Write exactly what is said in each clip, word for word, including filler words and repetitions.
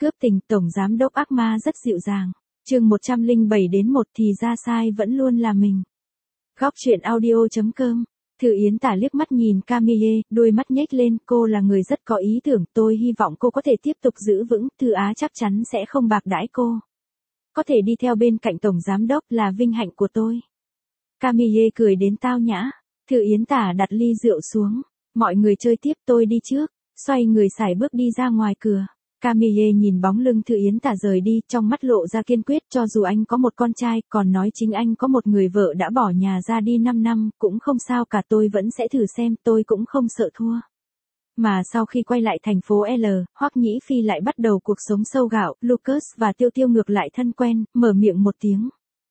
Cướp tình tổng giám đốc ác ma rất dịu dàng. Chương một trăm lẻ bảy đến một thì ra sai vẫn luôn là mình. Góc truyện audio chấm com. Thư Yến Tả liếc mắt nhìn Camille, đôi mắt nhếch lên, cô là người rất có ý tưởng, tôi hy vọng cô có thể tiếp tục giữ vững, Thư Á chắc chắn sẽ không bạc đãi cô. Có thể đi theo bên cạnh tổng giám đốc là vinh hạnh của tôi. Camille cười đến tao nhã. Thư Yến Tả đặt ly rượu xuống. Mọi người chơi tiếp, tôi đi trước. Xoay người sải bước đi ra ngoài cửa. Camille nhìn bóng lưng Thư Yến Tả rời đi, trong mắt lộ ra kiên quyết, cho dù anh có một con trai, còn nói chính anh có một người vợ đã bỏ nhà ra đi năm năm, cũng không sao cả, tôi vẫn sẽ thử xem, tôi cũng không sợ thua. Mà sau khi quay lại thành phố L, Hoắc Nhĩ Phi lại bắt đầu cuộc sống sâu gạo, Lucas và Tiêu Tiêu ngược lại thân quen, mở miệng một tiếng.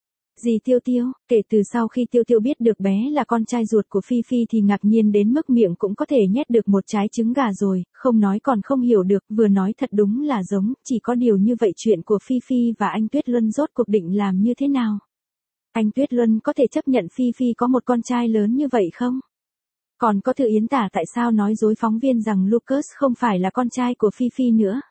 Dì Tiêu Tiêu, kể từ sau khi Tiêu Tiêu biết được bé là con trai ruột của Phi Phi thì ngạc nhiên đến mức miệng cũng có thể nhét được một trái trứng gà rồi, không nói còn không hiểu được, vừa nói thật đúng là giống, chỉ có điều như vậy chuyện của Phi Phi và anh Tuyết Luân rốt cuộc định làm như thế nào? Anh Tuyết Luân có thể chấp nhận Phi Phi có một con trai lớn như vậy không? Còn có Thư Yến Tả tại sao nói dối phóng viên rằng Lucas không phải là con trai của Phi Phi nữa?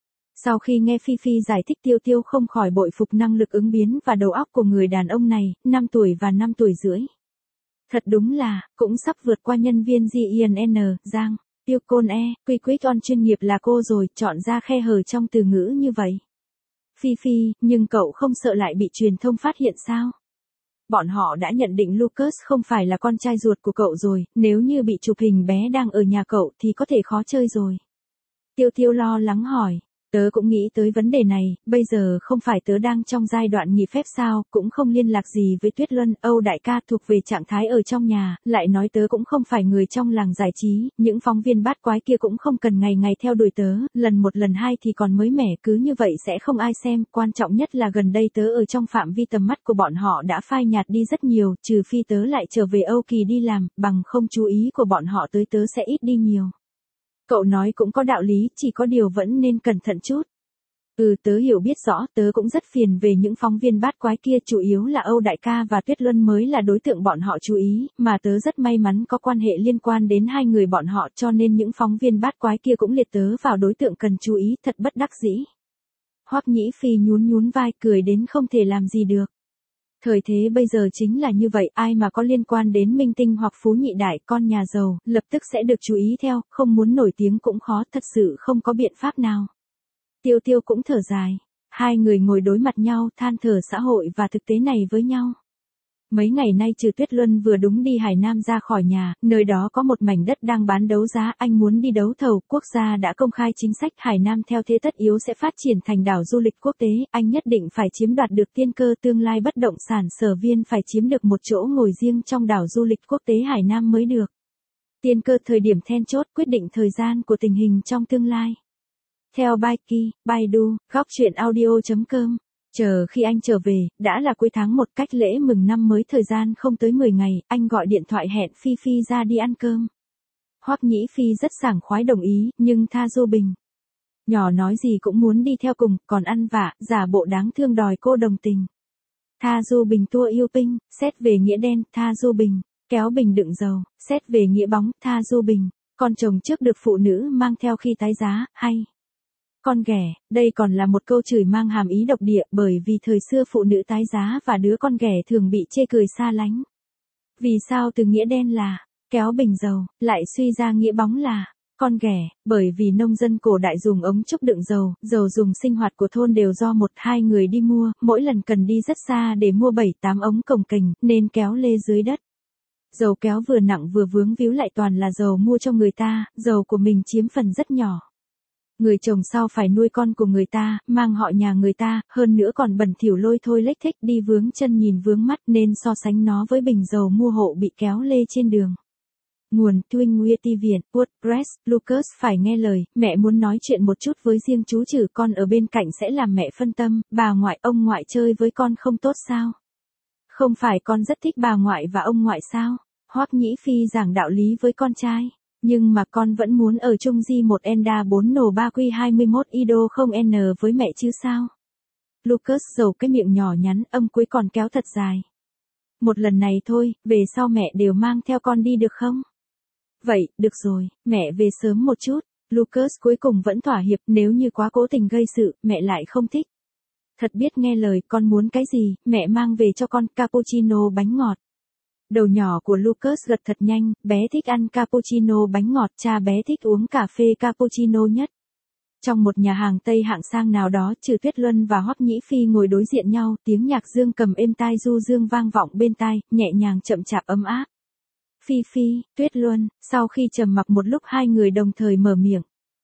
Sau khi nghe Phi Phi giải thích, Tiêu Tiêu không khỏi bội phục năng lực ứng biến và đầu óc của người đàn ông này, năm tuổi và năm tuổi rưỡi. Thật đúng là, cũng sắp vượt qua nhân viên giê i en en, Giang, Tiêu Côn E, quy quyết on chuyên nghiệp là cô rồi, chọn ra khe hở trong từ ngữ như vậy. Phi Phi, nhưng cậu không sợ lại bị truyền thông phát hiện sao? Bọn họ đã nhận định Lucas không phải là con trai ruột của cậu rồi, nếu như bị chụp hình bé đang ở nhà cậu thì có thể khó chơi rồi. Tiêu Tiêu lo lắng hỏi. Tớ cũng nghĩ tới vấn đề này, bây giờ không phải tớ đang trong giai đoạn nghỉ phép sao, cũng không liên lạc gì với Tuyết Luân, Âu đại ca thuộc về trạng thái ở trong nhà, lại nói tớ cũng không phải người trong làng giải trí, những phóng viên bát quái kia cũng không cần ngày ngày theo đuổi tớ, lần một lần hai thì còn mới mẻ, cứ như vậy sẽ không ai xem, quan trọng nhất là gần đây tớ ở trong phạm vi tầm mắt của bọn họ đã phai nhạt đi rất nhiều, trừ phi tớ lại trở về Âu Kỳ đi làm, bằng không chú ý của bọn họ tới tớ sẽ ít đi nhiều. Cậu nói cũng có đạo lý, chỉ có điều vẫn nên cẩn thận chút. Ừ, tớ hiểu biết rõ, tớ cũng rất phiền về những phóng viên bát quái kia, chủ yếu là Âu đại ca và Tuyết Luân mới là đối tượng bọn họ chú ý, mà tớ rất may mắn có quan hệ liên quan đến hai người bọn họ, cho nên những phóng viên bát quái kia cũng liệt tớ vào đối tượng cần chú ý, thật bất đắc dĩ. Hoắc Nhĩ Phi nhún nhún vai, cười đến không thể làm gì được. Thời thế bây giờ chính là như vậy, ai mà có liên quan đến minh tinh hoặc phú nhị đại, con nhà giàu, lập tức sẽ được chú ý theo, không muốn nổi tiếng cũng khó, thật sự không có biện pháp nào. Tiêu Tiêu cũng thở dài. Hai người ngồi đối mặt nhau, than thở xã hội và thực tế này với nhau. Mấy ngày nay trừ Tuyết Luân vừa đúng đi Hải Nam ra khỏi nhà, nơi đó có một mảnh đất đang bán đấu giá, anh muốn đi đấu thầu, quốc gia đã công khai chính sách Hải Nam theo thế tất yếu sẽ phát triển thành đảo du lịch quốc tế, anh nhất định phải chiếm đoạt được tiên cơ, tương lai bất động sản Sở Viên phải chiếm được một chỗ ngồi riêng trong đảo du lịch quốc tế Hải Nam mới được. Tiên cơ thời điểm then chốt quyết định thời gian của tình hình trong tương lai. Theo Baiki, Baidu, góc truyện audio chấm com. Chờ khi anh trở về, đã là cuối tháng một, cách lễ mừng năm mới thời gian không tới mười ngày, anh gọi điện thoại hẹn Phi Phi ra đi ăn cơm. Hoắc Nhĩ Phi rất sảng khoái đồng ý, nhưng Tha Du Bình. Nhỏ nói gì cũng muốn đi theo cùng, còn ăn vạ, giả bộ đáng thương đòi cô đồng tình. Tha Du Bình tua yêu Pinh, xét về nghĩa đen, Tha Du Bình. Kéo bình đựng dầu, xét về nghĩa bóng, Tha Du Bình. Con chồng trước được phụ nữ mang theo khi tái giá, hay. Con ghẻ, đây còn là một câu chửi mang hàm ý độc địa, bởi vì thời xưa phụ nữ tái giá và đứa con ghẻ thường bị chê cười xa lánh. Vì sao từ nghĩa đen là kéo bình dầu, lại suy ra nghĩa bóng là con ghẻ, bởi vì nông dân cổ đại dùng ống trúc đựng dầu, dầu dùng sinh hoạt của thôn đều do một hai người đi mua, mỗi lần cần đi rất xa để mua bảy tám ống cồng kềnh, nên kéo lê dưới đất. Dầu kéo vừa nặng vừa vướng víu, lại toàn là dầu mua cho người ta, dầu của mình chiếm phần rất nhỏ. Người chồng sau phải nuôi con của người ta, mang họ nhà người ta, hơn nữa còn bẩn thỉu lôi thôi lếch thếch, đi vướng chân nhìn vướng mắt, nên so sánh nó với bình dầu mua hộ bị kéo lê trên đường. Nguồn Twin Nguyeti Viện, WordPress, Lucas phải nghe lời, mẹ muốn nói chuyện một chút với riêng chú trừ con ở bên cạnh sẽ làm mẹ phân tâm, bà ngoại ông ngoại chơi với con không tốt sao? Không phải con rất thích bà ngoại và ông ngoại sao? Hoắc Nhĩ Phi giảng đạo lý với con trai. Nhưng mà con vẫn muốn ở chung G một Enda bốn N ba Q hai mươi mốt Ido không N với mẹ chứ sao? Lucas giầu cái miệng nhỏ nhắn, âm cuối còn kéo thật dài. Một lần này thôi, về sau mẹ đều mang theo con đi được không? Vậy, được rồi, mẹ về sớm một chút. Lucas cuối cùng vẫn thỏa hiệp, nếu như quá cố tình gây sự, mẹ lại không thích. Thật biết nghe lời, con muốn cái gì, mẹ mang về cho con, cappuccino bánh ngọt. Đầu nhỏ của Lucas gật thật nhanh, bé thích ăn cappuccino bánh ngọt, cha bé thích uống cà phê cappuccino nhất. Trong một nhà hàng Tây hạng sang nào đó, Trừ Tuyết Luân và Hoắc Nhĩ Phi ngồi đối diện nhau, tiếng nhạc dương cầm êm tai du dương vang vọng bên tai, nhẹ nhàng chậm chạp ấm áp. Phi Phi, Tuyết Luân, sau khi trầm mặc một lúc hai người đồng thời mở miệng.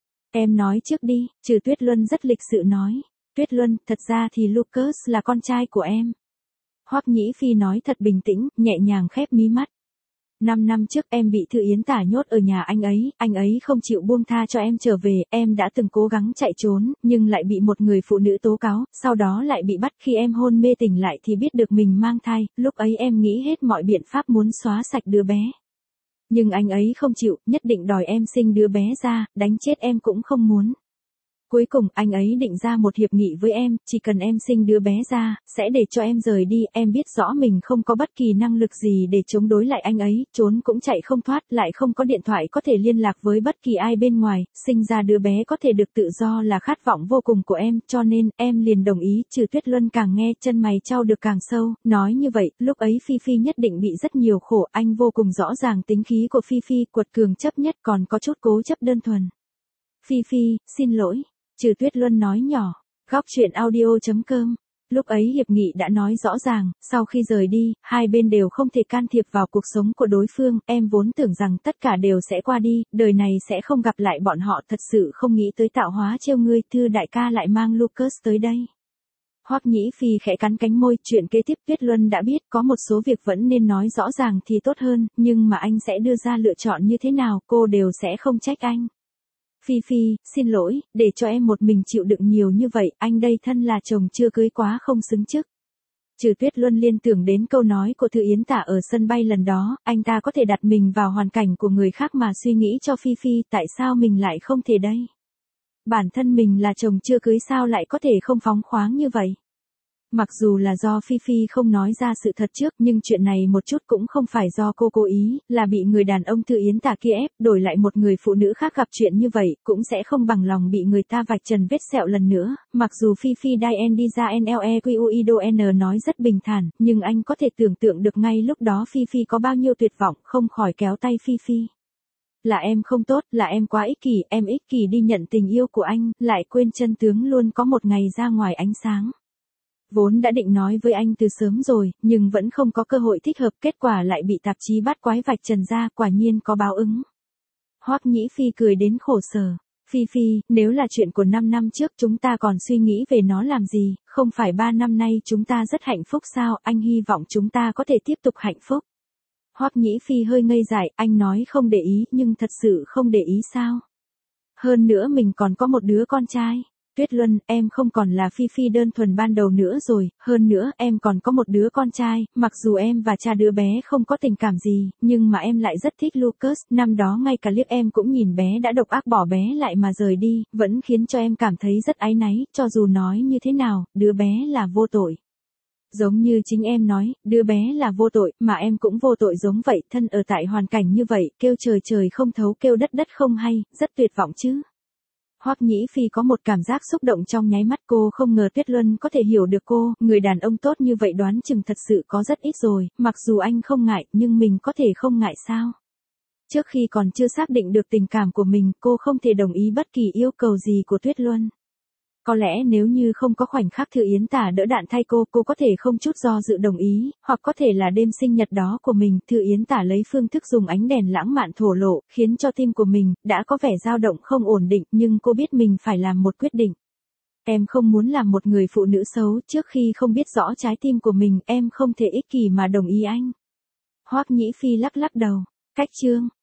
Em nói trước đi, Trừ Tuyết Luân rất lịch sự nói. Tuyết Luân, thật ra thì Lucas là con trai của em. Hoắc Nhĩ Phi nói thật bình tĩnh, nhẹ nhàng khép mí mắt. Năm năm trước em bị Thư Yến Tả nhốt ở nhà anh ấy, anh ấy không chịu buông tha cho em trở về, em đã từng cố gắng chạy trốn, nhưng lại bị một người phụ nữ tố cáo, sau đó lại bị bắt. Khi em hôn mê tỉnh lại thì biết được mình mang thai, lúc ấy em nghĩ hết mọi biện pháp muốn xóa sạch đứa bé. Nhưng anh ấy không chịu, nhất định đòi em sinh đứa bé ra, đánh chết em cũng không muốn. Cuối cùng, anh ấy định ra một hiệp nghị với em, chỉ cần em sinh đứa bé ra, sẽ để cho em rời đi, em biết rõ mình không có bất kỳ năng lực gì để chống đối lại anh ấy, trốn cũng chạy không thoát, lại không có điện thoại có thể liên lạc với bất kỳ ai bên ngoài, sinh ra đứa bé có thể được tự do là khát vọng vô cùng của em, cho nên, em liền đồng ý. Trừ Tuyết Luân càng nghe, chân mày chau được càng sâu, nói như vậy, lúc ấy Phi Phi nhất định bị rất nhiều khổ, anh vô cùng rõ ràng tính khí của Phi Phi, quật cường chấp nhất còn có chút cố chấp đơn thuần. Phi Phi, xin lỗi. Trừ Tuyết Luân nói nhỏ, góc truyện audio chấm com. Lúc ấy hiệp nghị đã nói rõ ràng, sau khi rời đi, hai bên đều không thể can thiệp vào cuộc sống của đối phương, em vốn tưởng rằng tất cả đều sẽ qua đi, đời này sẽ không gặp lại bọn họ, thật sự không nghĩ tới tạo hóa trêu ngươi, Thư đại ca lại mang Lucas tới đây. Hoắc Nhĩ Phi khẽ cắn cánh môi, chuyện kế tiếp Tuyết Luân đã biết, có một số việc vẫn nên nói rõ ràng thì tốt hơn, nhưng mà anh sẽ đưa ra lựa chọn như thế nào, cô đều sẽ không trách anh. Phi Phi, xin lỗi, để cho em một mình chịu đựng nhiều như vậy, anh đây thân là chồng chưa cưới quá không xứng chức. Trừ Tuyết Luân liên tưởng đến câu nói của Thư Yến Tả ở sân bay lần đó, anh ta có thể đặt mình vào hoàn cảnh của người khác mà suy nghĩ cho Phi Phi, tại sao mình lại không thể đây? Bản thân mình là chồng chưa cưới sao lại có thể không phóng khoáng như vậy? Mặc dù là do Phi Phi không nói ra sự thật trước, nhưng chuyện này một chút cũng không phải do cô cố ý, là bị người đàn ông Thư Yến Tả kia ép, đổi lại một người phụ nữ khác gặp chuyện như vậy, cũng sẽ không bằng lòng bị người ta vạch trần vết sẹo lần nữa. Mặc dù Phi Phi Dien đi ra Nlequido nói rất bình thản, nhưng anh có thể tưởng tượng được ngay lúc đó Phi Phi có bao nhiêu tuyệt vọng, không khỏi kéo tay Phi Phi. Là em không tốt, là em quá ích kỷ, em ích kỷ đi nhận tình yêu của anh, lại quên chân tướng luôn có một ngày ra ngoài ánh sáng. Vốn đã định nói với anh từ sớm rồi, nhưng vẫn không có cơ hội thích hợp, kết quả lại bị tạp chí bắt quái vạch trần ra, quả nhiên có báo ứng. Hoắc Nhĩ Phi cười đến khổ sở. Phi Phi, nếu là chuyện của năm năm trước chúng ta còn suy nghĩ về nó làm gì, không phải ba năm nay chúng ta rất hạnh phúc sao, anh hy vọng chúng ta có thể tiếp tục hạnh phúc. Hoắc Nhĩ Phi hơi ngây dại, anh nói không để ý, nhưng thật sự không để ý sao? Hơn nữa mình còn có một đứa con trai. Tuyết Luân, em không còn là Phi Phi đơn thuần ban đầu nữa rồi, hơn nữa em còn có một đứa con trai, mặc dù em và cha đứa bé không có tình cảm gì, nhưng mà em lại rất thích Lucas, năm đó ngay cả liếc em cũng nhìn bé đã độc ác bỏ bé lại mà rời đi, vẫn khiến cho em cảm thấy rất áy náy, cho dù nói như thế nào, đứa bé là vô tội. Giống như chính em nói, đứa bé là vô tội, mà em cũng vô tội giống vậy, thân ở tại hoàn cảnh như vậy, kêu trời trời không thấu kêu đất đất không hay, rất tuyệt vọng chứ. Hoắc Nhĩ Phi có một cảm giác xúc động trong nháy mắt, cô không ngờ Tuyết Luân có thể hiểu được cô, người đàn ông tốt như vậy đoán chừng thật sự có rất ít rồi, mặc dù anh không ngại, nhưng mình có thể không ngại sao? Trước khi còn chưa xác định được tình cảm của mình, cô không thể đồng ý bất kỳ yêu cầu gì của Tuyết Luân. Có lẽ nếu như không có khoảnh khắc Thư Yến Tả đỡ đạn thay cô, cô có thể không chút do dự đồng ý, hoặc có thể là đêm sinh nhật đó của mình, Thư Yến Tả lấy phương thức dùng ánh đèn lãng mạn thổ lộ, khiến cho tim của mình, đã có vẻ dao động không ổn định, nhưng cô biết mình phải làm một quyết định. Em không muốn làm một người phụ nữ xấu, trước khi không biết rõ trái tim của mình, em không thể ích kỷ mà đồng ý anh. Hoắc Nhĩ Phi lắc lắc đầu, cách chương.